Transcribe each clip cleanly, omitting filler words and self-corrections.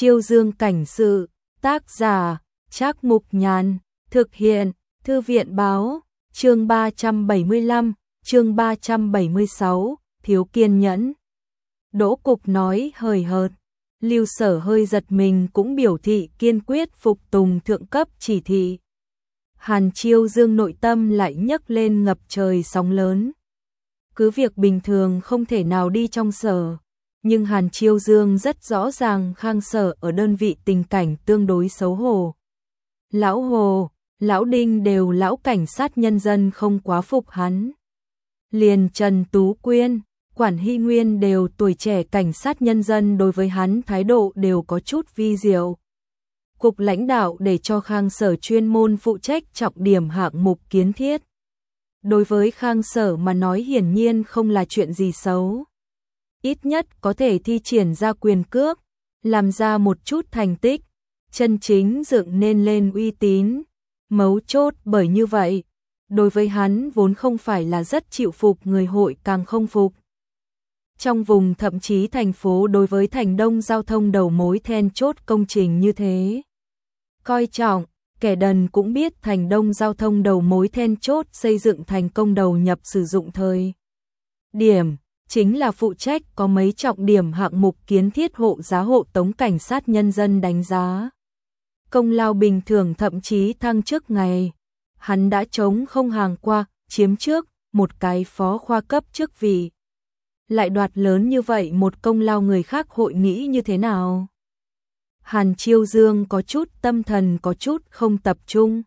Chiêu Dương cảnh sự, tác giả, Trác Mục Nhàn, thực hiện, Thư viện báo, chương 375, chương 376, thiếu kiên nhẫn. Đỗ Cục nói hời hợt, Lưu Sở hơi giật mình cũng biểu thị kiên quyết phục tùng thượng cấp chỉ thị. Hàn Chiêu Dương nội tâm lại nhấc lên ngập trời sóng lớn. Cứ việc bình thường không thể nào đi trong sở, nhưng Hàn Chiêu Dương rất rõ ràng Khang Sở ở đơn vị tình cảnh tương đối xấu hổ. Lão Hồ, Lão Đinh đều lão cảnh sát nhân dân không quá phục hắn. Liền Trần Tú Quyên, Quản Hy Nguyên đều tuổi trẻ cảnh sát nhân dân đối với hắn thái độ đều có chút vi diệu. Cục lãnh đạo để cho Khang Sở chuyên môn phụ trách trọng điểm hạng mục kiến thiết. Đối với Khang Sở mà nói hiển nhiên không là chuyện gì xấu. Ít nhất có thể thi triển ra quyền cước, làm ra một chút thành tích, chân chính dựng nên lên uy tín. Mấu chốt bởi như vậy, đối với hắn vốn không phải là rất chịu phục người hội càng không phục. Trong vùng thậm chí thành phố đối với thành đông giao thông đầu mối then chốt công trình như thế. Coi trọng, kẻ đần cũng biết thành đông giao thông đầu mối then chốt xây dựng thành công đầu nhập sử dụng thời điểm, chính là phụ trách có mấy trọng điểm hạng mục kiến thiết hộ giá hộ tống cảnh sát nhân dân đánh giá. Công lao bình thường thậm chí thăng chức ngày. Hắn đã chống không hàng qua, chiếm trước, một cái phó khoa cấp chức vị. Lại đoạt lớn như vậy một công lao người khác hội nghĩ như thế nào? Hàn Chiêu Dương có chút tâm thần có chút không tập trung.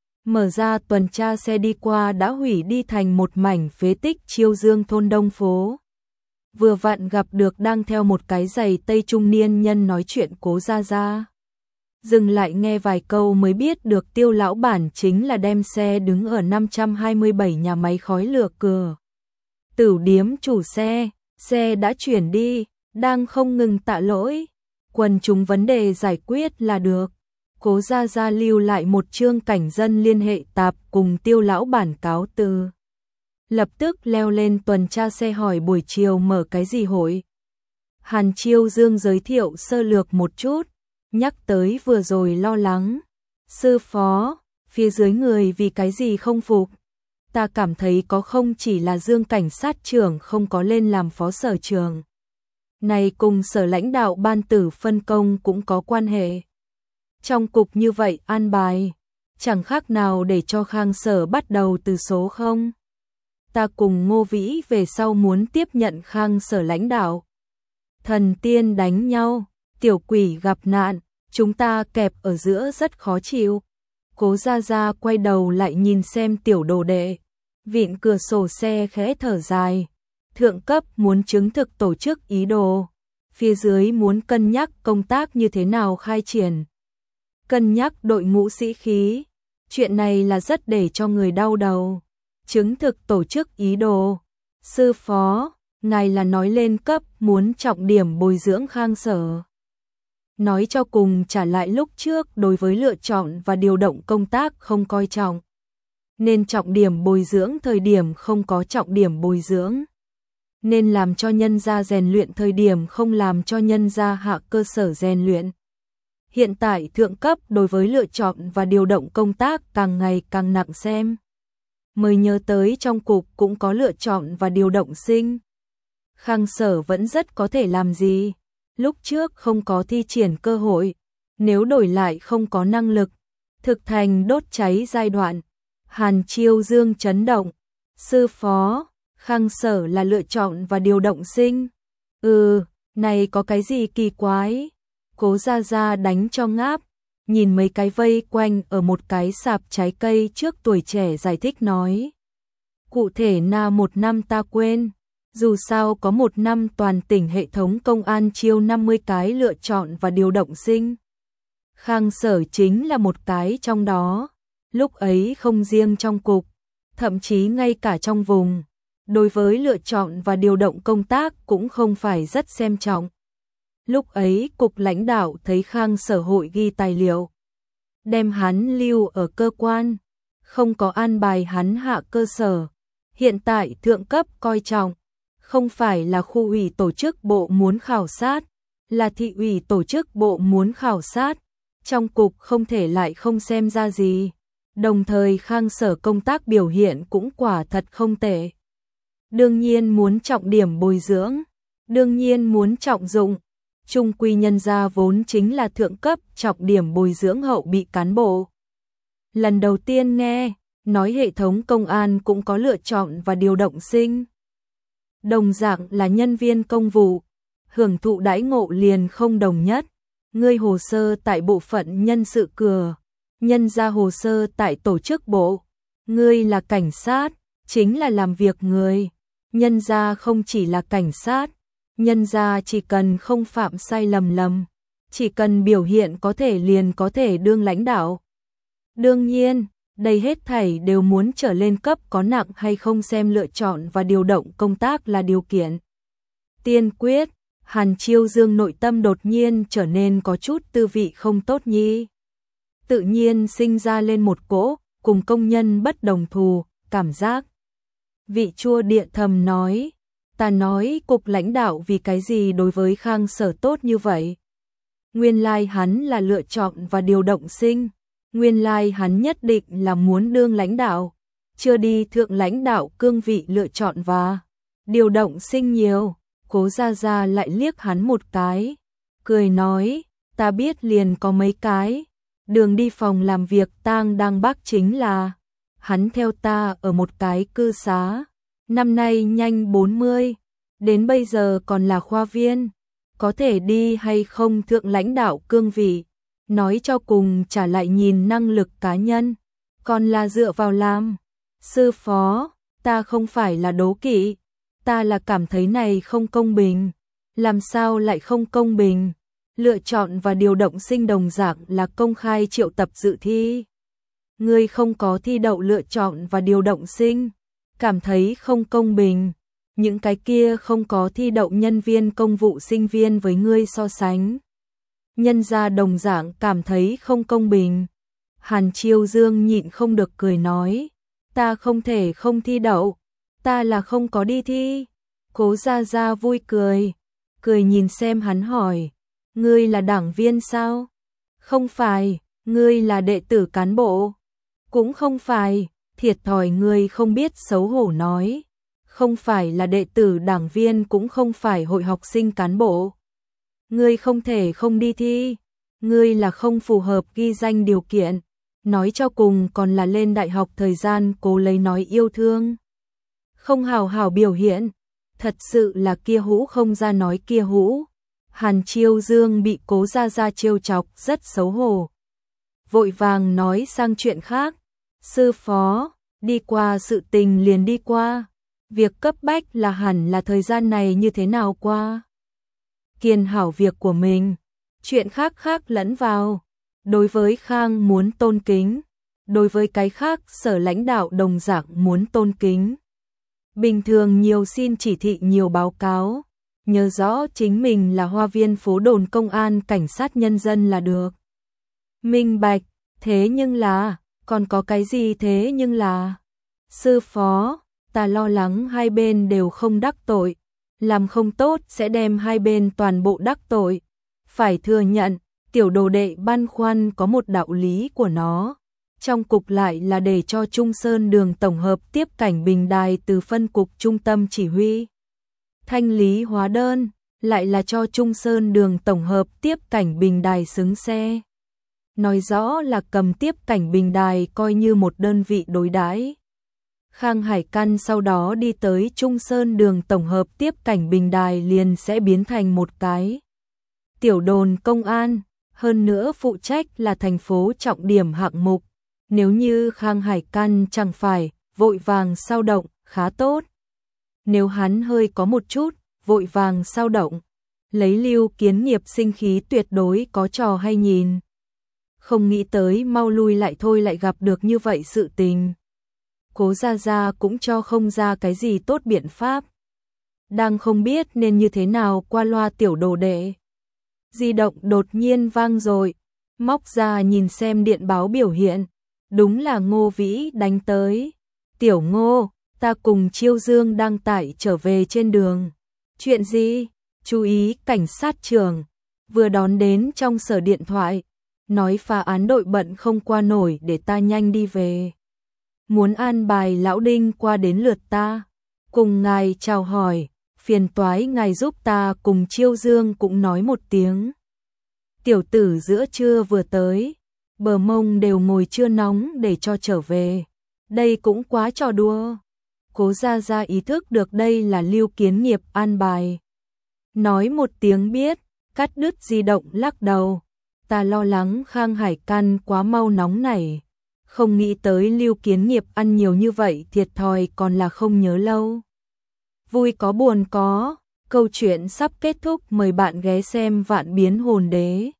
Mở ra tuần tra xe đi qua đã hủy đi thành một mảnh phế tích Chiêu Dương thôn Đông phố. Vừa vặn gặp được đang theo một cái giày tây trung niên nhân nói chuyện Cố Gia Gia. Dừng lại nghe vài câu mới biết được Tiêu lão bản chính là đem xe đứng ở 527 nhà máy khói lửa cửa. Tửu điếm chủ xe đã chuyển đi, đang không ngừng tạ lỗi. Quần chúng vấn đề giải quyết là được. Cố Gia Gia lưu lại một chương cảnh dân liên hệ tạp cùng Tiêu lão bản cáo từ. Lập tức leo lên tuần tra xe hỏi buổi chiều mở cái gì hội. Hàn Chiêu Dương giới thiệu sơ lược một chút, nhắc tới vừa rồi lo lắng. Sư phó, phía dưới người vì cái gì không phục? Ta cảm thấy có không chỉ là Dương cảnh sát trưởng không có lên làm phó sở trưởng. Này cùng sở lãnh đạo ban tử phân công cũng có quan hệ. Trong cục như vậy an bài, chẳng khác nào để cho Khang Sở bắt đầu từ số 0. Ta cùng Ngô Vĩ về sau muốn tiếp nhận Khang Sở lãnh đạo. Thần tiên đánh nhau, tiểu quỷ gặp nạn, chúng ta kẹp ở giữa rất khó chịu. Cố Gia Gia quay đầu lại nhìn xem tiểu đồ đệ, vịn cửa sổ xe khẽ thở dài. Thượng cấp muốn chứng thực tổ chức ý đồ, phía dưới muốn cân nhắc công tác như thế nào khai triển. Cân nhắc đội ngũ sĩ khí, chuyện này là rất để cho người đau đầu. Chứng thực tổ chức ý đồ, sư phó, ngài là nói lên cấp muốn trọng điểm bồi dưỡng Khang Sở. Nói cho cùng trả lại lúc trước đối với lựa chọn và điều động công tác không coi trọng. Nên trọng điểm bồi dưỡng thời điểm không có trọng điểm bồi dưỡng. Nên làm cho nhân gia rèn luyện thời điểm không làm cho nhân gia hạ cơ sở rèn luyện. Hiện tại thượng cấp đối với lựa chọn và điều động công tác càng ngày càng nặng xem. Mới nhớ tới trong cục cũng có lựa chọn và điều động sinh. Khang Sở vẫn rất có thể làm gì. Lúc trước không có thi triển cơ hội. Nếu đổi lại không có năng lực. Thực thành đốt cháy giai đoạn. Hàn Chiêu Dương chấn động. Sư phó, Khang Sở là lựa chọn và điều động sinh. Này có cái gì kỳ quái? Cố Gia Gia đánh cho ngáp. Nhìn mấy cái vây quanh ở một cái sạp trái cây trước tuổi trẻ giải thích nói. Cụ thể là một năm ta quên. Dù sao có một năm toàn tỉnh hệ thống công an chiêu 50 cái lựa chọn và điều động sinh. Khang Sở chính là một cái trong đó. Lúc ấy không riêng trong cục, thậm chí ngay cả trong vùng. Đối với lựa chọn và điều động công tác cũng không phải rất xem trọng. Lúc ấy cục lãnh đạo thấy Khang Sở hội ghi tài liệu. Đem hắn lưu ở cơ quan, không có an bài hắn hạ cơ sở. Hiện tại thượng cấp coi trọng, không phải là khu ủy tổ chức bộ muốn khảo sát, là thị ủy tổ chức bộ muốn khảo sát, trong cục không thể lại không xem ra gì. Đồng thời Khang Sở công tác biểu hiện cũng quả thật không tệ. Đương nhiên muốn trọng điểm bồi dưỡng, đương nhiên muốn trọng dụng. Trung quy nhân gia vốn chính là thượng cấp trọng điểm bồi dưỡng hậu bị cán bộ. Lần đầu tiên nghe nói hệ thống công an cũng có lựa chọn và điều động sinh. Đồng dạng là nhân viên công vụ, hưởng thụ đãi ngộ liền không đồng nhất. Ngươi hồ sơ tại bộ phận nhân sự cửa, nhân ra hồ sơ tại tổ chức bộ. Ngươi là cảnh sát, chính là làm việc người. Nhân ra không chỉ là cảnh sát, nhân ra chỉ cần không phạm sai lầm, chỉ cần biểu hiện có thể liền có thể đương lãnh đạo. Đương nhiên, đây hết thảy đều muốn trở lên cấp có nặng hay không xem lựa chọn và điều động công tác là điều kiện tiên quyết. Hàn Chiêu Dương nội tâm đột nhiên trở nên có chút tư vị không tốt nhi. Tự nhiên sinh ra lên một cỗ cùng công nhân bất đồng thù, cảm giác. Vị chua địa thầm nói, ta nói cục lãnh đạo vì cái gì đối với Khang Sở tốt như vậy. Nguyên lai hắn là lựa chọn và điều động sinh. Nguyên lai hắn nhất định là muốn đương lãnh đạo, chưa đi thượng lãnh đạo cương vị lựa chọn và điều động sinh nhiều. Cố Gia Gia lại liếc hắn một cái, cười nói, ta biết liền có mấy cái, đường đi phòng làm việc tang đang bác chính là, hắn theo ta ở một cái cư xá, năm nay nhanh 40, đến bây giờ còn là khoa viên, có thể đi hay không thượng lãnh đạo cương vị, nói cho cùng trả lại nhìn năng lực cá nhân, còn là dựa vào làm. Sư phó, ta không phải là đố kỵ. Ta là cảm thấy này không công bình. Làm sao lại không công bình? Lựa chọn và điều động sinh đồng dạng là công khai triệu tập dự thi. Ngươi không có thi đậu lựa chọn và điều động sinh, cảm thấy không công bình. Những cái kia không có thi đậu nhân viên công vụ sinh viên với ngươi so sánh. Nhân gia đồng dạng cảm thấy không công bình. Hàn Chiêu Dương nhịn không được cười nói, ta không thể không thi đậu. Ta là không có đi thi. Cố Gia Gia vui cười, cười nhìn xem hắn hỏi, ngươi là đảng viên sao? Không phải. Ngươi là đệ tử cán bộ? Cũng không phải. Thiệt thòi ngươi không biết xấu hổ nói, không phải là đệ tử đảng viên cũng không phải hội học sinh cán bộ. Ngươi không thể không đi thi, ngươi là không phù hợp ghi danh điều kiện, nói cho cùng còn là lên đại học thời gian cố lấy nói yêu thương. Không hào hào biểu hiện, thật sự là kia hũ không ra nói kia hũ. Hàn Chiêu Dương bị Cố Gia Gia trêu chọc rất xấu hổ. Vội vàng nói sang chuyện khác, sư phó, đi qua sự tình liền đi qua. Việc cấp bách là hẳn là thời gian này như thế nào qua. Kiên hảo việc của mình, chuyện khác khác lẫn vào. Đối với Khang muốn tôn kính, đối với cái khác sở lãnh đạo đồng dạng muốn tôn kính. Bình thường nhiều xin chỉ thị nhiều báo cáo, nhớ rõ chính mình là hoa viên phố đồn công an cảnh sát nhân dân là được. Minh bạch, thế nhưng là, còn có cái gì thế nhưng là. Sư phó, ta lo lắng hai bên đều không đắc tội, làm không tốt sẽ đem hai bên toàn bộ đắc tội. Phải thừa nhận, tiểu đồ đệ băn khoăn có một đạo lý của nó. Trong cục lại là để cho Trung Sơn Đường tổng hợp tiếp cảnh bình đài từ phân cục trung tâm chỉ huy. Thanh lý hóa đơn, lại là cho Trung Sơn Đường tổng hợp tiếp cảnh bình đài xứng xe. Nói rõ là cầm tiếp cảnh bình đài coi như một đơn vị đối đãi. Khang Hải Căn sau đó đi tới Trung Sơn Đường tổng hợp tiếp cảnh bình đài liền sẽ biến thành một cái tiểu đồn công an, hơn nữa phụ trách là thành phố trọng điểm hạng mục. Nếu như Khang Hải Căn chẳng phải vội vàng sao động, khá tốt. Nếu hắn hơi có một chút vội vàng sao động, lấy Lưu Kiến Nghiệp sinh khí tuyệt đối có trò hay nhìn. Không nghĩ tới mau lui lại thôi lại gặp được như vậy sự tình. Cố Gia Gia cũng cho không ra cái gì tốt biện pháp. Đang không biết nên như thế nào qua loa tiểu đồ đệ. Di động đột nhiên vang rồi, móc ra nhìn xem điện báo biểu hiện. Đúng là Ngô Vĩ đánh tới. Tiểu Ngô, ta cùng Chiêu Dương đang tải trở về trên đường. Chuyện gì? Chú ý cảnh sát trưởng, vừa đón đến trong sở điện thoại, nói phá án đội bận không qua nổi để ta nhanh đi về. Muốn an bài lão Đinh qua đến lượt ta, cùng ngài chào hỏi, phiền toái ngài giúp ta cùng Chiêu Dương cũng nói một tiếng. Tiểu tử giữa trưa vừa tới, bờ mông đều ngồi chưa nóng để cho trở về. Đây cũng quá trò đùa. Cố Gia Gia ý thức được đây là Lưu Kiến Nghiệp an bài. Nói một tiếng biết, cắt đứt di động lắc đầu. Ta lo lắng Khang Hải Căn quá mau nóng này. Không nghĩ tới Lưu Kiến Nghiệp ăn nhiều như vậy thiệt thòi còn là không nhớ lâu. Vui có buồn có, câu chuyện sắp kết thúc, mời bạn ghé xem Vạn Biến Hồn Đế.